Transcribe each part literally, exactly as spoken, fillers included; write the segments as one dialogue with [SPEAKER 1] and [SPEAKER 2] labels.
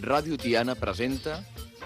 [SPEAKER 1] Ràdio Tiana presenta...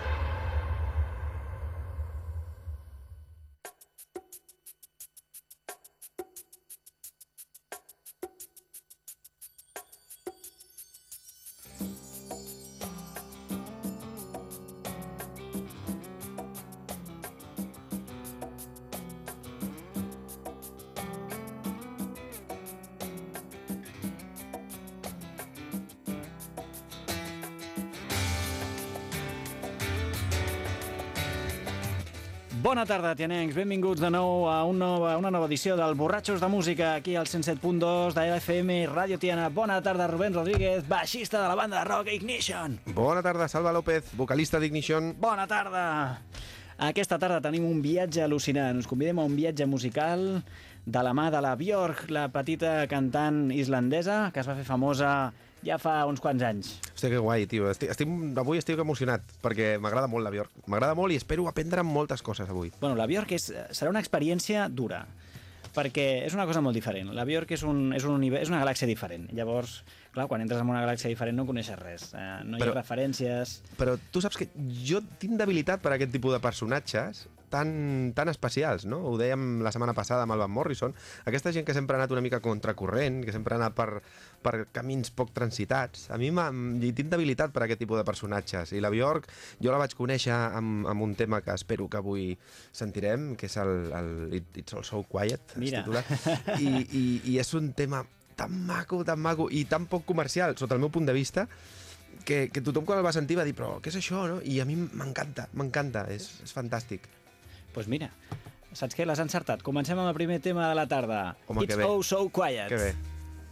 [SPEAKER 2] Bona tarda, tianencs. Benvinguts de nou a un nova, una nova edició del Borratxos de Música, aquí al cent set punt dos de F M Ràdio Tiana. Bona tarda, Rubén Rodríguez, baixista de la banda de rock Ignition.
[SPEAKER 3] Bona tarda, Salva López, vocalista d'Ignition.
[SPEAKER 2] Bona tarda. Aquesta tarda tenim un viatge al·lucinant. Us convidem a un viatge musical de la mà de la Björk, la petita cantant islandesa que es va fer famosa ja fa uns quants anys.
[SPEAKER 3] Hòstia, que guai, tio. Estic, estic, avui estic emocionat, perquè m'agrada molt la Björk. M'agrada molt i espero aprendre moltes coses avui.
[SPEAKER 2] Bueno, la Björk és, serà una experiència dura, perquè és una cosa molt diferent. La Björk és, un, és, un univers, és una galàxia diferent. Llavors, clar, quan entres en una galàxia diferent no coneixes res. Eh, no hi ha però, referències...
[SPEAKER 3] Però tu saps que jo tinc debilitat per aquest tipus de personatges tan, tan especials, no? Ho dèiem la setmana passada amb el Van Morrison. Aquesta gent que sempre ha anat una mica contracorrent, que sempre ha anat per, per camins poc transitats. A mi tinc debilitat per aquest tipus de personatges. I la Björk, jo la vaig conèixer amb, amb un tema que espero que avui sentirem, que és el, el It's All So Quiet,
[SPEAKER 2] Mira.
[SPEAKER 3] es titula. I, i, I és un tema tan maco, tan maco i tan poc comercial, sota el meu punt de vista, que, que tothom quan el va sentir va dir però què és això, no? I a mi m'encanta, m'encanta, és, és fantàstic.
[SPEAKER 2] Doncs pues mira, saps què? L'has encertat. Comencem amb el primer tema de la tarda.
[SPEAKER 3] Home,
[SPEAKER 2] It's Oh So Quiet.
[SPEAKER 3] Que bé.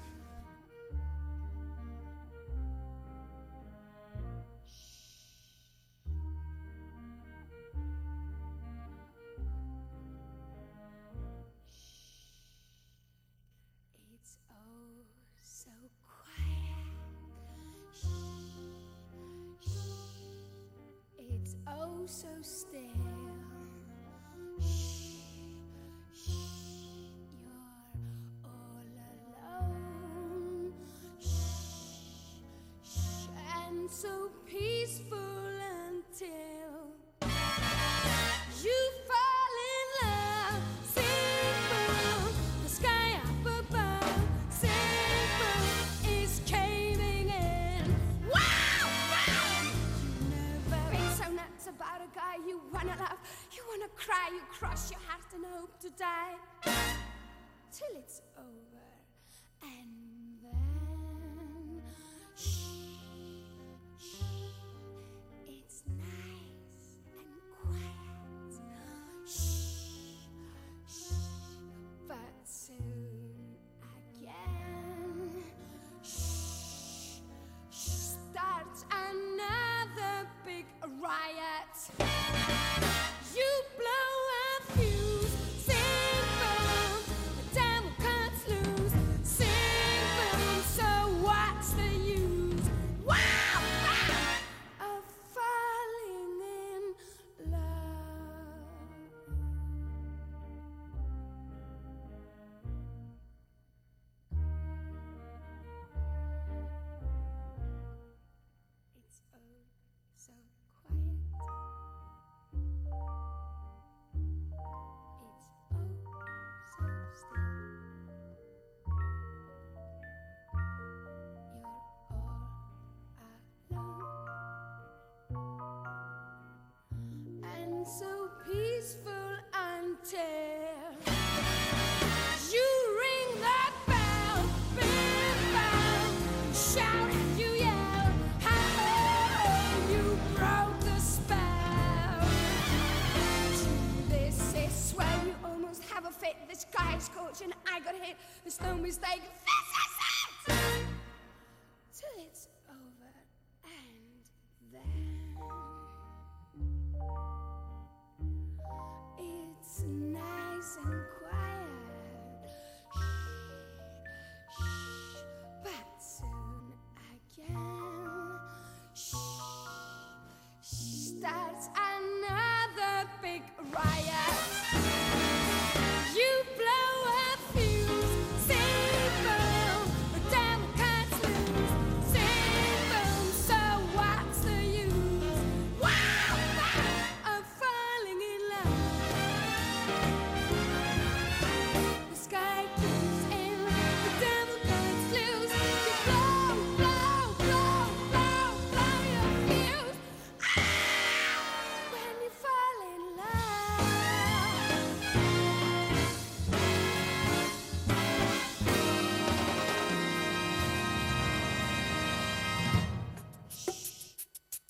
[SPEAKER 4] So still, shh, shh, you're all alone, shh, shh, and so peaceful until you fall in love. Simple, the sky up above, simple is caving in. Wow, wow, you never been so nuts about a guy you wanna love, you wanna cry, you cross your heart and hope to die till it's over, and then shh, shh, it's nice and quiet, shh, shh, but soon again, shh, shh, starts another big riot. You blow a fuse, simple, the devil cuts loose, simple, so what's the use? Wow, wow, of falling in love. It's oh so quiet. It's oh so still. You're all alone, and so peaceful until you ring that bell, big bell, shout and you yell, how you broke the spell. This is where you almost have a fit. This guy's coach and I got hit. There's no mistake. This is it. Till it's over, and then it's nice and quiet. Shh, shh, but soon again, shh, shh, starts another big riot. You blow a fuse, simple, the devil cuts loose, simple, so what's the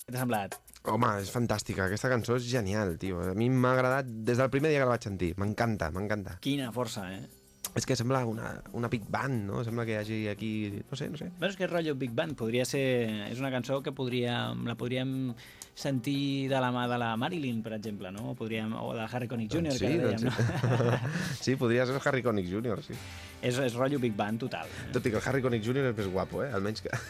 [SPEAKER 2] Què t'ha semblat?
[SPEAKER 3] Home, és fantàstica, aquesta cançó és genial, tio. A mi m'ha agradat des del primer dia que la vaig sentir. M'encanta, m'encanta.
[SPEAKER 2] Quina força, eh?
[SPEAKER 3] És que sembla una, una big band, no? Sembla que hi hagi aquí... No sé, no sé.
[SPEAKER 2] Bueno, és que és rotllo Big Band. Podria ser... És una cançó que podríem, la podríem sentir de la mà de la Marilyn, per exemple, no? Podríem, o de Harry Connick júnior,
[SPEAKER 3] Doncs sí,
[SPEAKER 2] que ara
[SPEAKER 3] doncs
[SPEAKER 2] dèiem, no?
[SPEAKER 3] sí. Sí, podria ser el Harry Connick júnior, sí.
[SPEAKER 2] És, és rotllo Big Band total.
[SPEAKER 3] Tot i que el Harry Connick júnior és més guapo, eh? Almenys que...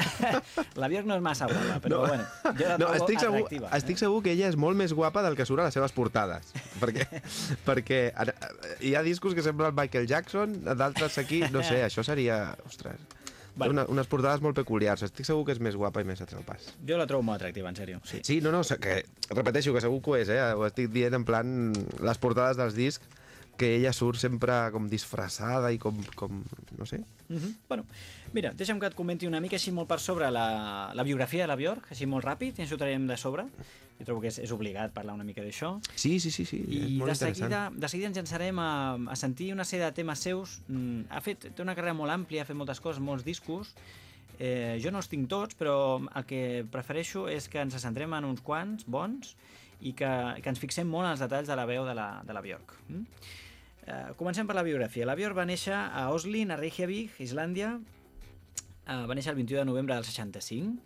[SPEAKER 2] La Björk no és massa guapa, però
[SPEAKER 3] No.
[SPEAKER 2] bueno, jo la
[SPEAKER 3] No,
[SPEAKER 2] trobo
[SPEAKER 3] estic segur,
[SPEAKER 2] atractiva.
[SPEAKER 3] estic segur que ella és molt més guapa del que surt a les seves portades. perquè perquè ara- hi ha discos que semblen Michael Jackson, d'altres aquí, no sé, això seria... Ostres,
[SPEAKER 2] Bueno.
[SPEAKER 3] una, unes portades molt peculiars. Estic segur que és més guapa i més a pas.
[SPEAKER 2] Jo la trobo molt atractiva, en sèrio, sí.
[SPEAKER 3] Sí, no, no, que, repeteixo que segur que ho és, eh? Ho estic dient en plan les portades dels discs, que ella surt sempre com disfressada i com, com no sé.
[SPEAKER 2] Mm -hmm. Bueno, mira, deixa'm que et comenti una mica així molt per sobre la, la biografia de la Björk, així molt ràpid, i ens ho traiem de sobre. Jo trobo que és, és obligat parlar una mica d'això.
[SPEAKER 3] Sí, sí, sí, sí, és
[SPEAKER 2] I
[SPEAKER 3] molt
[SPEAKER 2] de
[SPEAKER 3] interessant.
[SPEAKER 2] seguida, de seguida ens llançarem a, a sentir una sèrie de temes seus. Mm, Ha fet, té una carrera molt àmplia, ha fet moltes coses, molts discos. Eh, jo no els tinc tots, però el que prefereixo és que ens centrem en uns quants bons i que, que ens fixem molt en els detalls de la veu de la, de la Björk. Mm? Eh, comencem per la biografia. La Björk va néixer a Oslin, a Reykjavik, Islàndia. Eh, va néixer el vint-i-u de novembre del seixanta-cinc.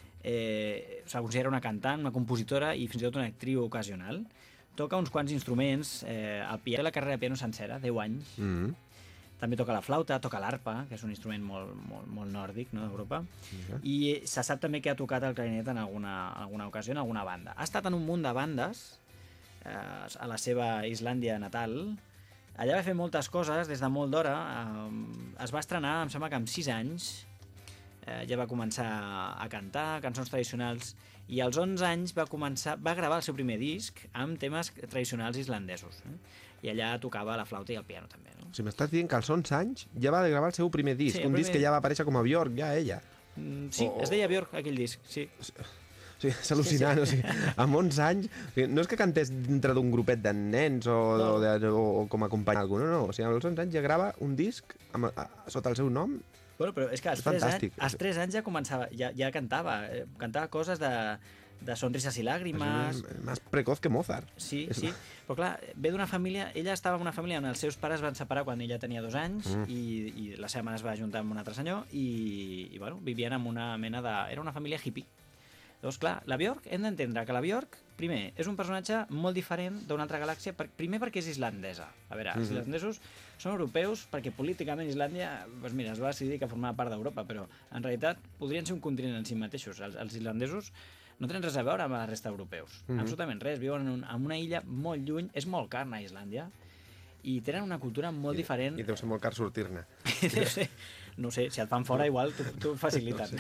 [SPEAKER 2] Eh, se la considera una cantant, una compositora i fins i tot una actriu ocasional. Toca uns quants instruments, eh, el piano, la carrera de piano sencera, deu anys.
[SPEAKER 3] Mm -hmm.
[SPEAKER 2] També toca la flauta, toca l'arpa, que és un instrument molt, molt, molt nòrdic, no, d'Europa.
[SPEAKER 3] Mira.
[SPEAKER 2] I se sap també que ha tocat el clarinet en alguna, alguna ocasió, en alguna banda. Ha estat en un munt de bandes eh, a la seva Islàndia natal. Allà va fer moltes coses des de molt d'hora. Eh, es va estrenar, em sembla que amb sis anys. Eh, ja va començar a cantar cançons tradicionals i als onze anys va començar va gravar el seu primer disc amb temes tradicionals islandesos. Eh? I allà tocava la flauta i el piano també. No?
[SPEAKER 3] Si m'estàs dient que als onze anys ja va gravar el seu primer disc,
[SPEAKER 2] Sí,
[SPEAKER 3] un
[SPEAKER 2] el
[SPEAKER 3] disc
[SPEAKER 2] primer-
[SPEAKER 3] que ja va aparèixer com a Björk, ja ella.
[SPEAKER 2] Mm, sí,
[SPEAKER 3] O-
[SPEAKER 2] es deia Björk, aquell disc, sí.
[SPEAKER 3] O sigui, és al·lucinant, sí, sí. O sigui, amb onze anys... O sigui, no és que cantés dintre d'un grupet de nens o,
[SPEAKER 2] No.
[SPEAKER 3] o, de, o, o com a acompany a algú, no, no. O sigui, als onze anys ja grava un disc amb, a, sota el seu nom.
[SPEAKER 2] Bueno, però és que als
[SPEAKER 3] És
[SPEAKER 2] tres, anys,
[SPEAKER 3] fantàstic.
[SPEAKER 2] als tres anys ja començava, ja, ja cantava, eh, cantava coses de, de sonrisas i làgrimes.
[SPEAKER 3] És més precoz que Mozart.
[SPEAKER 2] Sí,
[SPEAKER 3] És-
[SPEAKER 2] sí, però clar, ve d'una família, ella estava en una família on els seus pares van separar quan ella tenia dos anys
[SPEAKER 3] Mm.
[SPEAKER 2] i, i la seva mare es va ajuntar amb un altre senyor i, i bueno, vivien en una mena de... Era una família hippie. Llavors, clar, la Björk, hem d'entendre que la Björk, primer, és un personatge molt diferent d'una altra galàxia, per, primer perquè és islandesa. A veure, els
[SPEAKER 3] Mhm.
[SPEAKER 2] islandesos són europeus perquè políticament Islàndia, doncs mira, es va decidir que formava part d'Europa, però en realitat podrien ser un continent en si mateixos. Els, els islandesos no tenen res a veure amb la resta d'europeus.
[SPEAKER 3] Mhm.
[SPEAKER 2] Absolutament res. Viuen en, un, en una illa molt lluny, és molt car anar a Islàndia, i tenen una cultura molt diferent.
[SPEAKER 3] I deu ser molt car sortir-ne.
[SPEAKER 2] Deu ser- no sé, si et fan fora igual t'ho faciliten.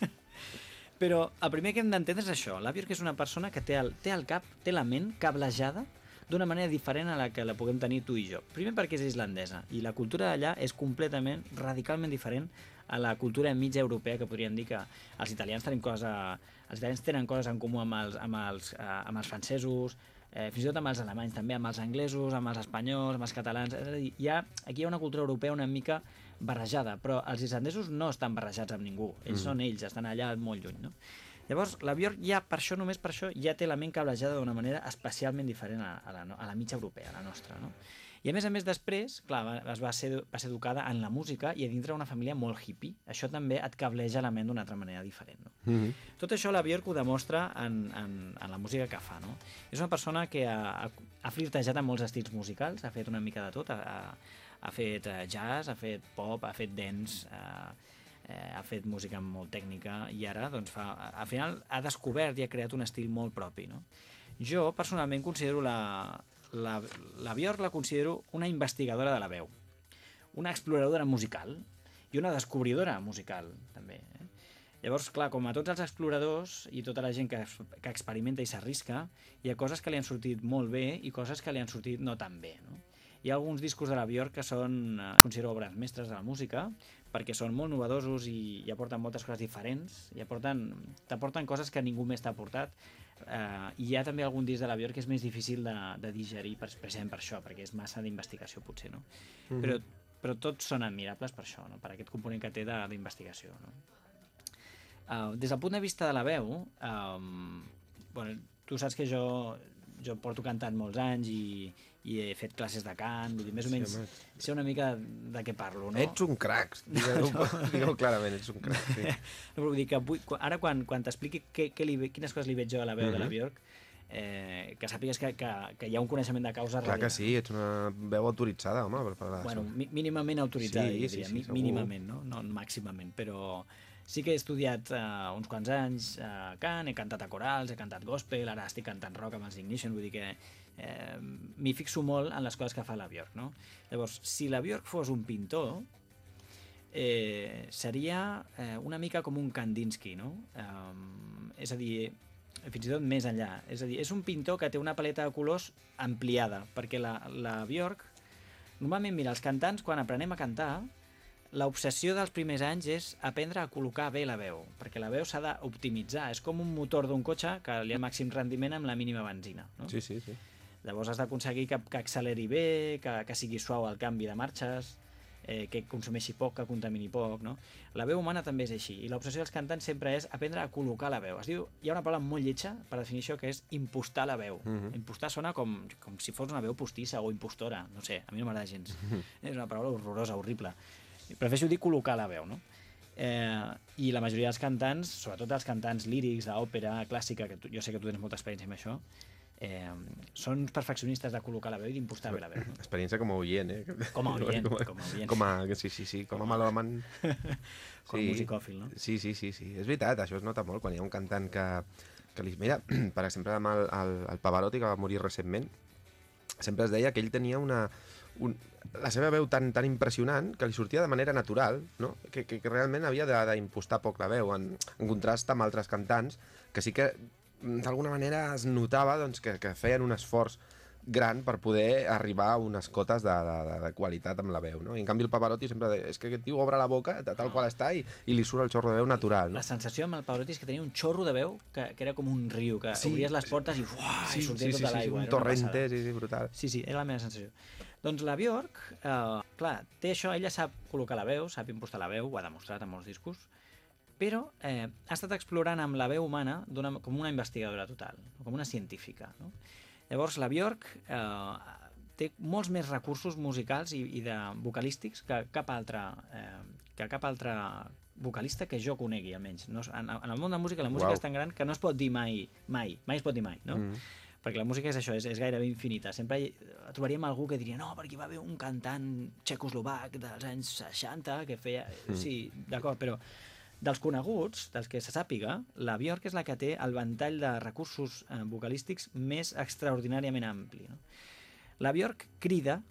[SPEAKER 2] Però el primer que hem d'entendre és això. La Björk és una persona que té el, té el cap, té la ment cablejada d'una manera diferent a la que la puguem tenir tu i jo. Primer perquè és islandesa i la cultura d'allà és completament, radicalment diferent a la cultura mitja europea, que podríem dir que els italians tenen cosa, els italians tenen coses en comú amb els, amb els, eh, amb els francesos, eh, fins i tot amb els alemanys també, amb els anglesos, amb els espanyols, amb els catalans. És a dir, hi ha, aquí hi ha una cultura europea una mica barrejada, però els islandesos no estan barrejats amb ningú. Ells mm. són ells, estan allà molt lluny, no? Llavors, la Björk ja, per això, només per això, ja té la ment cablejada d'una manera especialment diferent a, a, la, a la mitja europea, a la nostra, no? I a més a més després, clar, va, es va, ser, va ser educada en la música i a dintre una família molt hippie. Això també et cableja la ment d'una altra manera diferent, no?
[SPEAKER 3] Mm -hmm.
[SPEAKER 2] Tot això la Björk ho demostra en, en, en la música que fa, no? És una persona que ha, ha, ha flirtejat amb molts estils musicals, ha fet una mica de tot, ha, ha, ha fet uh, jazz, ha fet pop, ha fet dance, uh, eh, ha fet música molt tècnica i ara, doncs, fa, al final ha descobert i ha creat un estil molt propi, no? Jo, personalment, considero la, la, la Björk la considero una investigadora de la veu, una exploradora musical i una descobridora musical, també. Eh? Llavors, clar, com a tots els exploradors i tota la gent que, que experimenta i s'arrisca, hi ha coses que li han sortit molt bé i coses que li han sortit no tan bé, no? Hi ha alguns discos de la Björk que són, eh, considero obres mestres de la música, perquè són molt novedosos i, i aporten moltes coses diferents, i aporten, t'aporten coses que ningú més t'ha aportat, eh, i hi ha també algun disc de la Björk que és més difícil de, de digerir, precisament per això, perquè és massa d'investigació, potser, no? Mm-hmm. Però, però tots són admirables per això, no? Per aquest component que té d'investigació, no? Uh, des del punt de vista de la veu, um, bueno, tu saps que jo, jo porto cantant molts anys i, i he fet classes de cant, vull dir, més o menys
[SPEAKER 3] Sí,
[SPEAKER 2] sé una mica de què parlo, no?
[SPEAKER 3] Ets un crac, digueu no. digueu clarament, ets un crac. Sí.
[SPEAKER 2] No, però vull dir que avui, ara quan, quan t'expliqui què, què li, ve- quines coses li veig jo a la veu mm -hmm. de la Björk, eh, que sàpigues que, que, que hi ha un coneixement de causa
[SPEAKER 3] Clar
[SPEAKER 2] darrere.
[SPEAKER 3] que sí, ets una veu autoritzada, home, per parlar
[SPEAKER 2] Bueno,
[SPEAKER 3] d'això.
[SPEAKER 2] mi- mínimament autoritzada,
[SPEAKER 3] Sí,
[SPEAKER 2] jo
[SPEAKER 3] sí,
[SPEAKER 2] diria,
[SPEAKER 3] sí,
[SPEAKER 2] mi-
[SPEAKER 3] segur.
[SPEAKER 2] mínimament, no? No màximament, però sí que he estudiat uh, uns quants anys uh, cant, he cantat a corals, he cantat gospel, ara estic cantant rock amb els Ignition, vull dir que eh, m'hi fixo molt en les coses que fa la Björk, no? Llavors, si la Björk fos un pintor, eh, seria eh, una mica com un Kandinsky, no? Um, és a dir, fins i tot més enllà. És a dir, és un pintor que té una paleta de colors ampliada, perquè la, la Björk, normalment, mira, els cantants, quan aprenem a cantar, l'obsessió dels primers anys és aprendre a col·locar bé la veu, perquè la veu s'ha d'optimitzar. És com un motor d'un cotxe que li ha màxim rendiment amb la mínima benzina, no?
[SPEAKER 3] Sí, sí, sí.
[SPEAKER 2] Llavors has d'aconseguir que, que acceleri bé, que, que sigui suau el canvi de marxes, eh, que consumeixi poc, que contamini poc, no? La veu humana també és així, i l'obsessió dels cantants sempre és aprendre a col·locar la veu. Es diu, hi ha una paraula molt lletja, per definició, que és impostar la veu.
[SPEAKER 3] Mm -hmm.
[SPEAKER 2] Impostar sona com, com si fos una veu postissa o impostora, no sé, a mi no m'agrada gens. Mm -hmm. És una paraula horrorosa, horrible. Prefereixo dir col·locar la veu, no? Eh, I la majoria dels cantants, sobretot els cantants lírics, d'òpera, clàssica, que tu, jo sé que tu tens molta experiència amb això, eh, són uns perfeccionistes de col·locar la veu i d'impostar bé la veu. No?
[SPEAKER 3] Experiència com a oient, eh?
[SPEAKER 2] Com a oient,
[SPEAKER 3] com a,
[SPEAKER 2] com a oient.
[SPEAKER 3] Com a, sí, sí, sí, com a melòman.
[SPEAKER 2] Com a musicòfil, no?
[SPEAKER 3] Sí, sí, sí, sí. És veritat, això es nota molt quan hi ha un cantant que, que li... Mira, per exemple, amb el, el, el Pavarotti, que va morir recentment, sempre es deia que ell tenia una... Un, la seva veu tan, tan impressionant que li sortia de manera natural, no? que, que, que realment havia d'impostar poc la veu, en, en contrast amb altres cantants, que sí que d'alguna manera es notava doncs, que, que feien un esforç gran per poder arribar a unes cotes de, de, de qualitat amb la veu, no? I en canvi el Pavarotti sempre deia, és que aquest tio obre la boca tal qual està i, i li surt el xorro de veu natural, no?
[SPEAKER 2] La sensació amb el Pavarotti és que tenia un xorro de veu que, que era com un riu, que
[SPEAKER 3] Sí,
[SPEAKER 2] obries les portes i, uah,
[SPEAKER 3] Sí,
[SPEAKER 2] i sortia
[SPEAKER 3] sí,
[SPEAKER 2] tota
[SPEAKER 3] sí, sí,
[SPEAKER 2] l'aigua.
[SPEAKER 3] un
[SPEAKER 2] era una
[SPEAKER 3] torrente,
[SPEAKER 2] passada.
[SPEAKER 3] sí, sí, brutal.
[SPEAKER 2] Sí, sí, era la meva sensació. Doncs la Björk, eh, clar, té això, ella sap col·locar la veu, sap impostar la veu, ho ha demostrat en molts discos, però eh, ha estat explorant amb la veu humana com una investigadora total, com una científica, no? Llavors la Björk eh, té molts més recursos musicals i, i de vocalístics que cap altre, eh, que cap altre vocalista que jo conegui, almenys. No, en, en el món de la música, la música
[SPEAKER 3] Uau.
[SPEAKER 2] és tan gran que no es pot dir mai, mai, mai es pot dir mai, no?
[SPEAKER 3] Mm.
[SPEAKER 2] Perquè la música és això, és, és gairebé infinita. Sempre hi, trobaríem algú que diria no, perquè hi va haver un cantant txecoslovac dels anys seixanta que feia... Mm. Sí, d'acord, però dels coneguts, dels que se sàpiga, la Björk és la que té el ventall de recursos eh, vocalístics més extraordinàriament ampli, no? La Björk crida,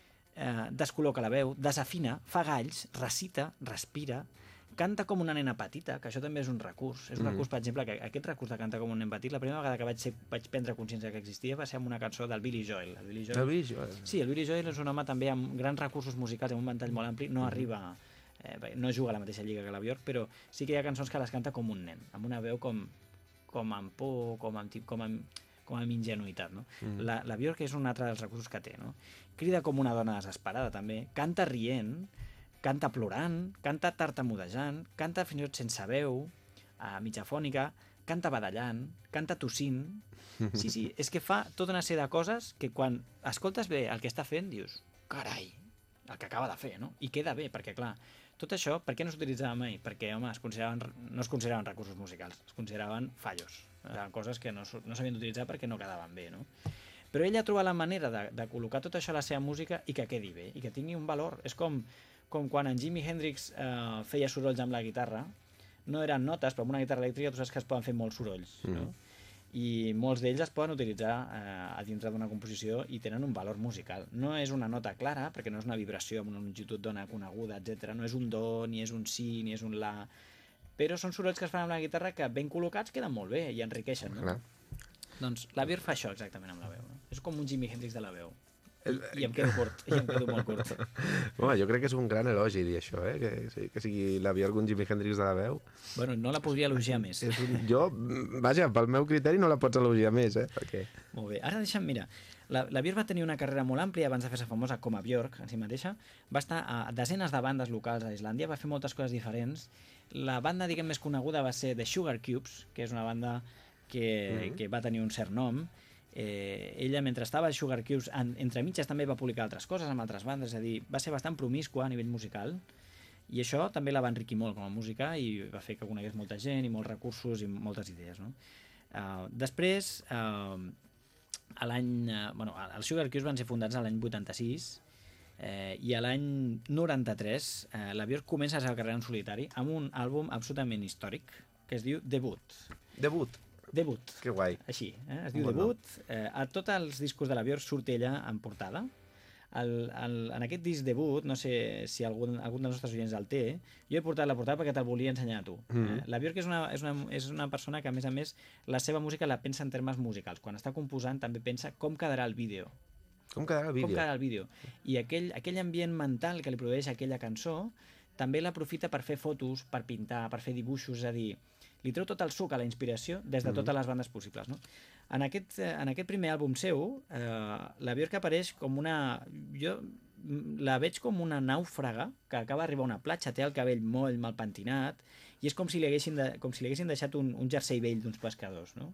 [SPEAKER 2] eh, descol·loca la veu, desafina, fa galls, recita, respira, canta com una nena petita, que això també és un recurs. És un
[SPEAKER 3] Mm.
[SPEAKER 2] recurs, per exemple, que aquest recurs de cantar com un nen petit, la primera vegada que vaig, ser, vaig prendre consciència que existia va ser amb una cançó del Billy Joel. El Billy Joel,
[SPEAKER 3] El Billy Joel.
[SPEAKER 2] sí, el Billy Joel és un home també amb grans recursos musicals, amb un ventall molt ampli, no arriba... Eh, no juga a la mateixa lliga que la Björk, però sí que hi ha cançons que les canta com un nen, amb una veu com, com amb por, com amb, com amb, com amb ingenuïtat, no? Mm. La, la Björk és un altre dels recursos que té, no? Crida com una dona desesperada, també, canta rient, canta plorant, canta tartamudejant, canta fins i tot sense veu, a mitja fònica, canta badallant, canta tossint... Sí, sí, és que fa tota una sèrie de coses que quan escoltes bé el que està fent dius, carai, el que acaba de fer, no? I queda bé, perquè clar, tot això, per què no s'utilitzava mai? Perquè, home, es consideraven, no es consideraven recursos musicals, es consideraven fallos, eren coses que no, no s'havien d'utilitzar perquè no quedaven bé, no? Però ella troba la manera de, de col·locar tot això a la seva música i que quedi bé, i que tingui un valor. És com, com quan en Jimi Hendrix eh, feia sorolls amb la guitarra, no eren notes, però amb una guitarra elèctrica tu saps que es poden fer molts sorolls, mm. no? I molts d'ells es poden utilitzar eh, a dintre d'una composició i tenen un valor musical. No és una nota clara, perquè no és una vibració amb una longitud d'ona coneguda, etcètera. No és un do, ni és un si, ni és un la... Però són sorolls que es fan amb la guitarra que ben col·locats queden molt bé i enriqueixen, no?
[SPEAKER 3] Clar.
[SPEAKER 2] Doncs la Björk fa això exactament amb la veu, no? És com un Jimi Hendrix de la veu. I, i em quedo curt, i em quedo molt curt.
[SPEAKER 3] Home, jo crec que és un gran elogi dir això, eh? Que, sí, que sigui la Björk un Jimi Hendrix de la veu.
[SPEAKER 2] Bueno, no la podria elogiar més.
[SPEAKER 3] És un... Jo, vaja, pel meu criteri no la pots elogiar més, eh? Perquè...
[SPEAKER 2] Molt bé. Ara deixa'm, mira, La, la Björk va tenir una carrera molt àmplia abans de fer-se famosa com a Björk en si mateixa. Va estar a desenes de bandes locals a Islàndia, va fer moltes coses diferents. La banda, diguem, més coneguda va ser The Sugar Cubes, que és una banda que, mm-hmm. que va tenir un cert nom. Eh, ella, mentre estava a Sugar Cubes, en, entre mitges també va publicar altres coses amb altres bandes, és a dir, va ser bastant promiscua a nivell musical, i això també la va enriquir molt com a música i va fer que conegués molta gent i molts recursos i moltes idees, no? Uh, després, uh, a l'any... Uh, bueno, els Sugar Cubes van ser fundats a l'any vuitanta-sis, eh, i a l'any noranta-tres eh, la Björk comença la seva carrera en solitari amb un àlbum absolutament històric que es diu Debut.
[SPEAKER 3] Debut.
[SPEAKER 2] Debut.
[SPEAKER 3] Que guai.
[SPEAKER 2] Així, eh? Es diu
[SPEAKER 3] Bon
[SPEAKER 2] Debut. Eh, a tots els discos de la Björk surt ella en portada. El, el, en aquest disc Debut, no sé si algun, algun dels nostres oients el té, jo he portat la portada perquè te'l volia ensenyar a tu. Mm. Eh? La Björk és una, és, una, és una persona que, a més a més, la seva música la pensa en termes musicals. Quan està composant també pensa com quedarà el vídeo.
[SPEAKER 3] Com quedarà el vídeo?
[SPEAKER 2] Com quedarà el vídeo. I aquell, aquell ambient mental que li produeix aquella cançó també l'aprofita per fer fotos, per pintar, per fer dibuixos, és a dir, li treu tot el suc a la inspiració des de totes les bandes possibles, no? En aquest, en aquest primer àlbum seu, eh, la Björk apareix com una... Jo la veig com una nàufraga que acaba d'arribar a una platja, té el cabell molt mal pentinat i és com si li haguessin, de, com si li haguessin deixat un, un jersei vell d'uns pescadors, no?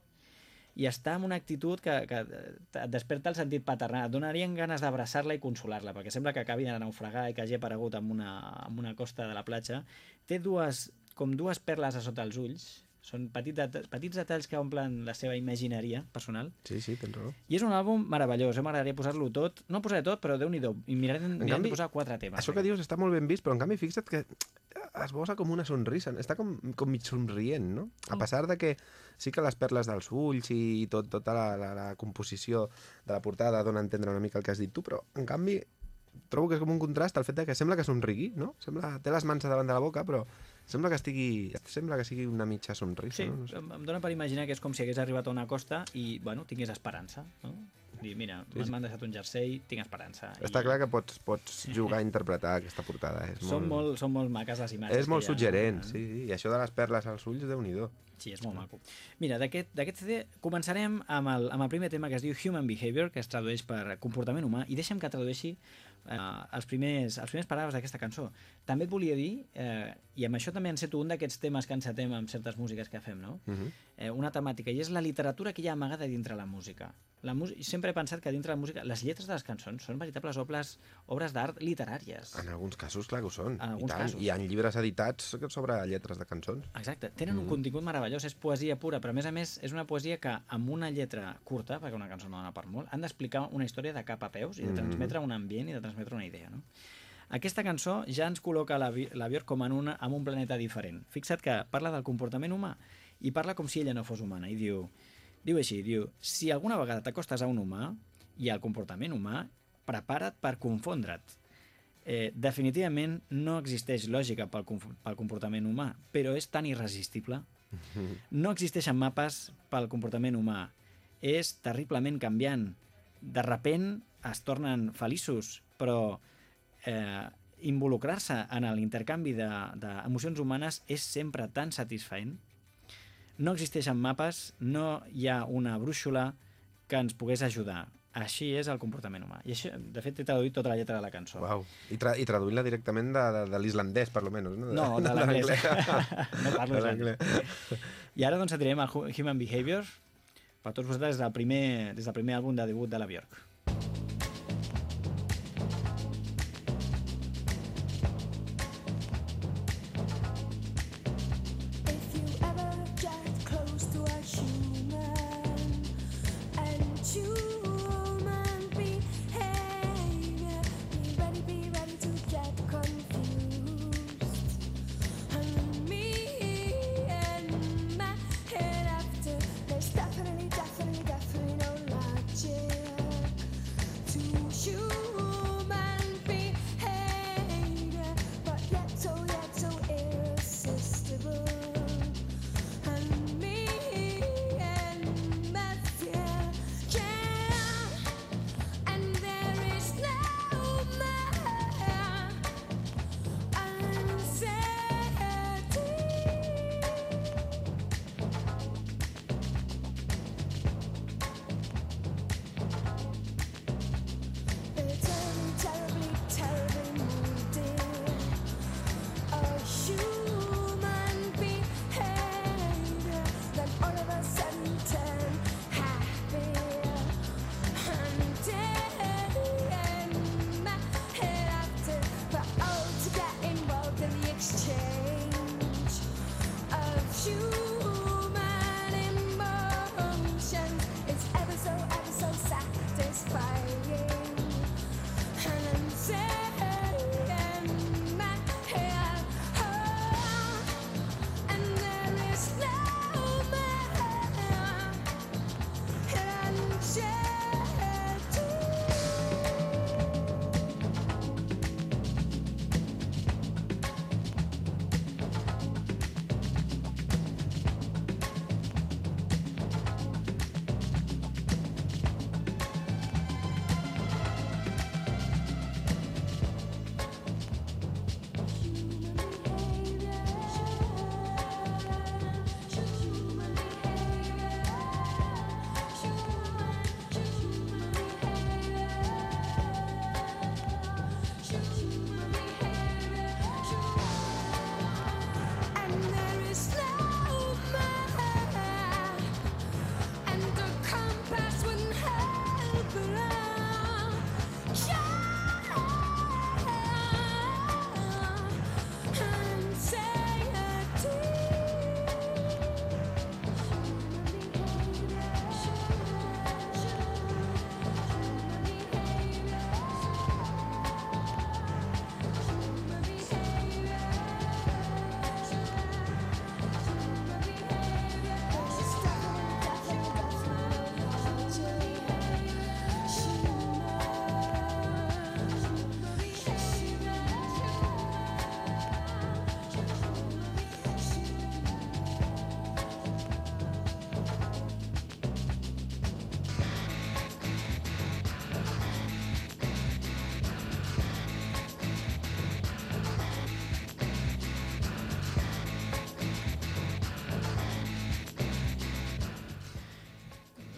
[SPEAKER 2] I està en una actitud que, que et desperta el sentit paternal. Et donarien ganes d'abraçar-la i consolar-la, perquè sembla que acabi de naufragar i que hagi aparegut en una, en una costa de la platja. Té dues, com dues perles a sota els ulls. Són petits, det petits detalls que omplen la seva imagineria personal.
[SPEAKER 3] Sí, sí, tens raó.
[SPEAKER 2] I és un àlbum meravellós. M'agradaria posar-lo tot. No posaré tot, però Déu-n'hi-do. I miraré, miraré
[SPEAKER 3] canvi,
[SPEAKER 2] de posar quatre temes.
[SPEAKER 3] Això que dius està molt ben vist, però en canvi fixa't que esbossa com una sonrisa. Està com, com mig somrient, no? A pesar de que sí que les perles dels ulls i tot, tota la, la, la composició de la portada dona a entendre una mica el que has dit tu, però en canvi trobo que és com un contrast el fet de que sembla que somrigui, no? Sembla, té les mans davant de la boca, però sembla que estigui, sembla que sigui una mitja sonrisa.
[SPEAKER 2] Sí,
[SPEAKER 3] no? No sé.
[SPEAKER 2] em dóna per imaginar que és com si hagués arribat a una costa i, bueno, tingués esperança, no? Dir, mira,
[SPEAKER 3] Sí, sí.
[SPEAKER 2] m'han deixat un jersei, tinc esperança.
[SPEAKER 3] Està
[SPEAKER 2] I
[SPEAKER 3] clar que pots, pots jugar a interpretar aquesta portada. És
[SPEAKER 2] Són
[SPEAKER 3] molt,
[SPEAKER 2] molt, són molt maques les imatges.
[SPEAKER 3] és molt
[SPEAKER 2] que hi ha,
[SPEAKER 3] suggerent,
[SPEAKER 2] no?
[SPEAKER 3] sí, sí. I això de les perles als ulls, Déu-n'hi-do.
[SPEAKER 2] Sí, és molt maco. Mira, d'aquest C D començarem amb el, amb el primer tema que es diu Human Behavior, que es tradueix per comportament humà, i deixa'm que tradueixi eh, els, primers, els primers paràgrafs d'aquesta cançó. També et volia dir, eh, i amb això també enceto un d'aquests temes que encetem amb certes músiques que fem, no?
[SPEAKER 3] Uh -huh.
[SPEAKER 2] eh, una temàtica, i és la literatura que hi ha amagada dintre la música. La Sempre he pensat que dintre la música les lletres de les cançons són veritables obres, obres d'art literàries.
[SPEAKER 3] En alguns casos, clar que ho són.
[SPEAKER 2] En alguns
[SPEAKER 3] I tant.
[SPEAKER 2] casos.
[SPEAKER 3] Hi ha llibres editats sobre lletres de cançons.
[SPEAKER 2] Exacte, tenen un contingut meravellós, és poesia pura, però a més a més és una poesia que amb una lletra curta, perquè una cançó no dona per molt, han d'explicar una història de cap a peus i de transmetre un ambient i de transmetre una idea, no? Aquesta cançó ja ens col·loca la, la Björk com en, una, en un planeta diferent. Fixa't que parla del comportament humà i parla com si ella no fos humana i diu, diu així, diu, si alguna vegada t'acostes a un humà i al comportament humà, prepara't per confondre't. Eh, definitivament no existeix lògica pel, pel comportament humà, però és tan irresistible. No existeixen mapes pel comportament humà. És terriblement canviant. De repent es tornen feliços, però eh, involucrar-se en l'intercanvi d'emocions de, humanes és sempre tan satisfaent. No existeixen mapes, no hi ha una brúixola que ens pogués ajudar. Així és el comportament humà. I això, de fet, he traduït tota la lletra de la cançó.
[SPEAKER 3] Uau. I, tra i traduint-la directament de, de, de l'islandès, per almenys, no?
[SPEAKER 2] No, de, de l'anglès. No parlo islandès. I ara doncs sentirem a Human Behavior per tots vosaltres des del primer, des del primer àlbum de debut de la Björk.
[SPEAKER 4] Definitely, definitely, definitely no logic.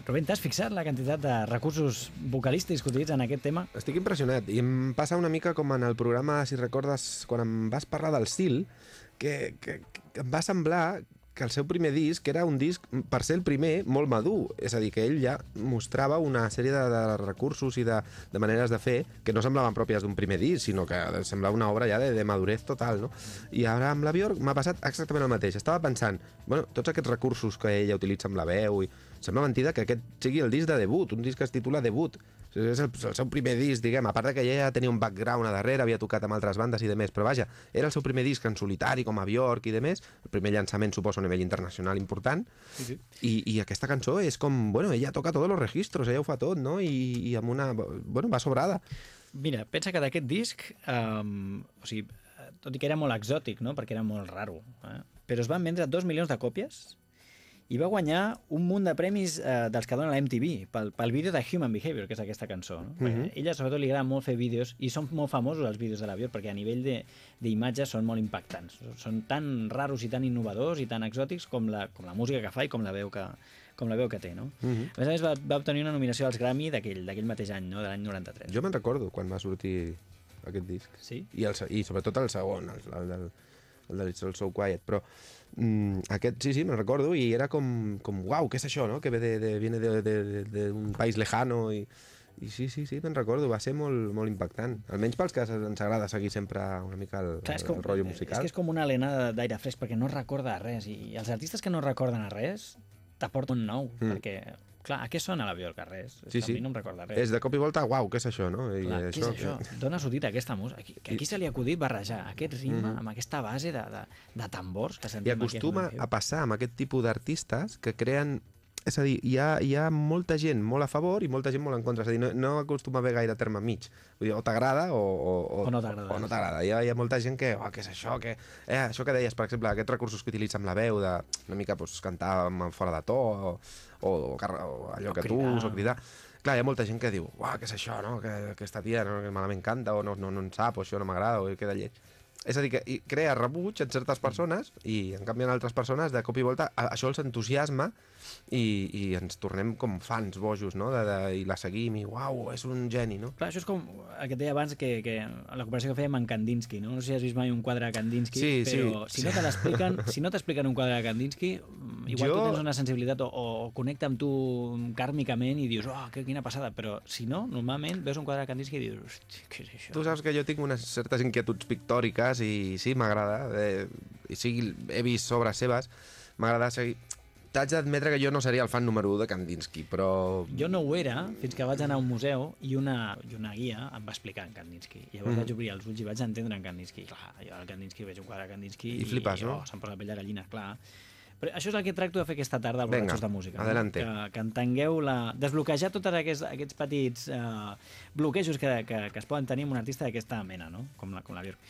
[SPEAKER 2] Rubén, t'has fixat la quantitat de recursos vocalístics que utilitzen en aquest tema?
[SPEAKER 3] Estic impressionat. I em passa una mica com en el programa, si recordes, quan em vas parlar del Sil, que, que, que em va semblar que el seu primer disc era un disc, per ser el primer, molt madur. És a dir, que ell ja mostrava una sèrie de, de recursos i de, de maneres de fer que no semblaven pròpies d'un primer disc, sinó que semblava una obra ja de, de madurez total, no? I ara amb la Björk m'ha passat exactament el mateix. Estava pensant, bueno, tots aquests recursos que ella utilitza amb la veu, i sembla mentida que aquest sigui el disc de debut, un disc que es titula Debut. És el, el seu primer disc, diguem, a part de que ella ja tenia un background a darrere, havia tocat amb altres bandes i demés, però vaja, era el seu primer disc en solitari, com a Björk i demés, el primer llançament, suposo, a nivell internacional important, sí, sí. I, i aquesta cançó és com, bueno, ella toca tots els registros, ella ho fa tot, no? I, i amb una... bueno, va sobrada.
[SPEAKER 2] Mira, pensa que d'aquest disc, um, o sigui, tot i que era molt exòtic, no?, perquè era molt raro, eh? Però es van vendre dos milions de còpies i va guanyar un munt de premis eh, dels que dona la M T V pel, pel vídeo de Human Behavior, que és aquesta cançó. No? Uh-huh. Ella, sobretot, li agrada molt fer vídeos, i són molt famosos els vídeos de la Björk, perquè a nivell d'imatges són molt impactants. Són tan raros i tan innovadors i tan exòtics com la, com la música que fa i com la veu que, com la veu que té. No? Uh-huh. A més a més, va, va obtenir una nominació als Grammy d'aquell mateix any, no? De l'any noranta-tres.
[SPEAKER 3] Jo me'n recordo quan va sortir aquest disc.
[SPEAKER 2] Sí?
[SPEAKER 3] I, el, i sobretot el segon, el, el del... el del So, So Quiet, però mm, aquest sí, sí, me'n recordo, i era com, com uau, què és això, no? Que ve de, de, viene de, de, de, de un país lejano, i, i sí, sí, sí, me'n recordo, va ser molt, molt impactant, almenys pels que ens agrada seguir sempre una mica el, Clar, com, el rotllo musical.
[SPEAKER 2] És que és com una alenada d'aire fresc, perquè no recorda res, i els artistes que no recorden a res t'aporten un nou, mm. perquè... Clar, a què sona la Björk? A res.
[SPEAKER 3] Sí, sí.
[SPEAKER 2] A mi no em recorda res.
[SPEAKER 3] És de cop i volta, uau, què és això, no? I
[SPEAKER 2] Clar,
[SPEAKER 3] això,
[SPEAKER 2] què és això? Que... Dóna sortit a aquesta música. Aquí, que aquí se li ha acudit barrejar aquest ritme mm-hmm. amb aquesta base de, de, de tambors que sentim.
[SPEAKER 3] I acostuma a passar amb aquest tipus d'artistes que creen... És a dir, hi ha, hi ha molta gent molt a favor i molta gent molt en contra. És a dir, no, no acostuma a haver gaire terme mig. Vull dir, o t'agrada o, o, o,
[SPEAKER 2] o no t'agrada.
[SPEAKER 3] O no t'agrada. Hi, ha, hi ha molta gent que, oh, què és això? Que... Eh, això que deies, per exemple, aquests recursos que utilitza amb la veu, de una mica pues, cantar fora de to, o, o, o allò
[SPEAKER 2] o
[SPEAKER 3] que
[SPEAKER 2] cridar.
[SPEAKER 3] tu, o cridar. Clar, hi ha molta gent que diu, uah, què és això, no? Que aquesta tia no, que malament canta, o no, no, no en sap, o això no m'agrada, o queda lleig. És a dir, que crea rebuig en certes persones i, en canvi, en altres persones, de cop i volta, això els entusiasma i, i ens tornem com fans bojos, no? De, de, i la seguim i, uau, és un geni, no?
[SPEAKER 2] Clar, això és com el que et deia abans, que, que la comparació que fèiem amb Kandinsky, no? No sé si has vist mai un quadre de Kandinsky,
[SPEAKER 3] sí,
[SPEAKER 2] però
[SPEAKER 3] sí.
[SPEAKER 2] si no te l'expliquen, si no t'expliquen un quadre de Kandinsky, igual jo... tu tens una sensibilitat o, o connecta amb tu kàrmicament i dius, oh, que, quina passada, però si no, normalment veus un quadre de Kandinsky i dius, hosti, què és això?
[SPEAKER 3] Tu saps que jo tinc unes certes inquietuds pictòriques i sí, m'agrada, eh, i sí, he vist obres seves, m'agrada seguir... T'haig d'admetre que jo no seria el fan número u de Kandinsky, però...
[SPEAKER 2] Jo no ho era, fins que vaig anar a un museu i una, i una guia em va explicar en Kandinsky. I llavors mm. vaig obrir els ulls i vaig entendre en Kandinsky. Clar, jo al Kandinsky veig un quadre de Kandinsky
[SPEAKER 3] i, flipes,
[SPEAKER 2] i
[SPEAKER 3] no?
[SPEAKER 2] oh, se'm posa la pell de gallina, clar. Però això és el que tracto de fer aquesta tarda als Borratxos de Música.
[SPEAKER 3] Adelante.
[SPEAKER 2] No? Que, que entengueu la... desbloquejar tots aquests, aquests petits eh, bloquejos que, que, que es poden tenir amb un artista d'aquesta mena, no? Com la, com la Björk.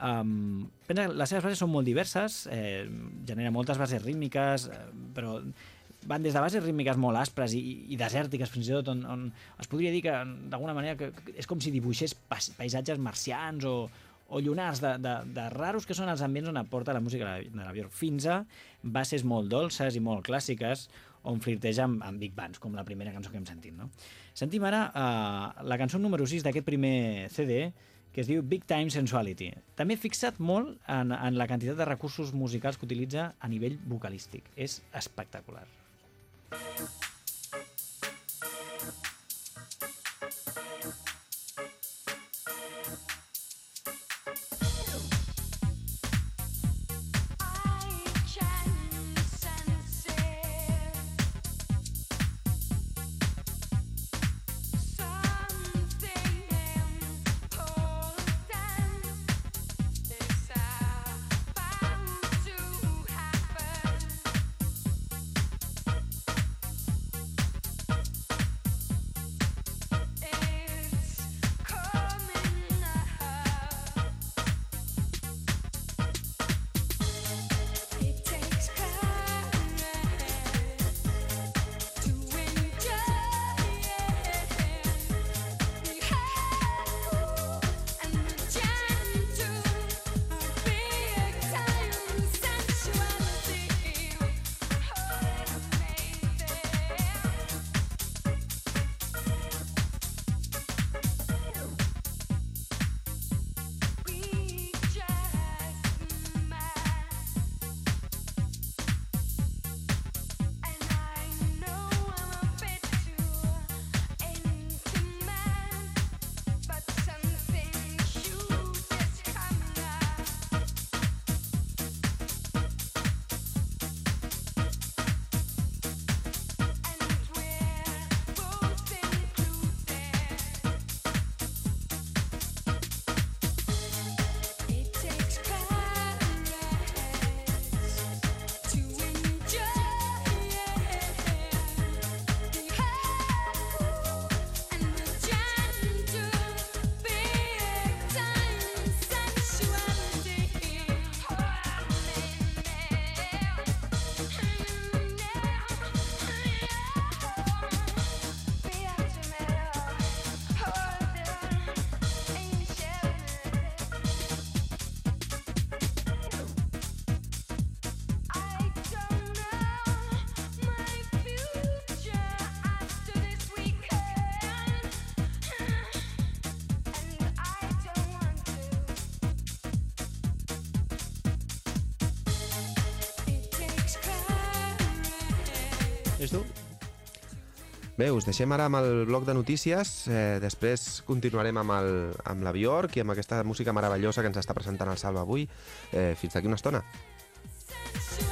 [SPEAKER 2] Um, les seves bases són molt diverses, eh, genera moltes bases rítmiques, eh, però van des de bases rítmiques molt aspres i, i desèrtiques, fins i tot, on, on es podria dir que, d'alguna manera, que, que és com si dibuixés paisatges marcians o, o llunars de, de, de raros que són els ambients on aporta la música de la Björk, fins a bases molt dolces i molt clàssiques, on flirteja amb, amb big bands, com la primera cançó que hem sentit. No? Sentim ara uh, la cançó número sis d'aquest primer C D, que es diu Big Time Sensuality. També he fixat molt en, en la quantitat de recursos musicals que utilitza a nivell vocalístic. És espectacular. És tu?
[SPEAKER 3] Bé, us deixem ara amb el bloc de notícies, eh, després continuarem amb, el, amb la Bjork i amb aquesta música meravellosa que ens està presentant el Salva avui. Eh, fins d'aquí una estona.
[SPEAKER 4] Sensual.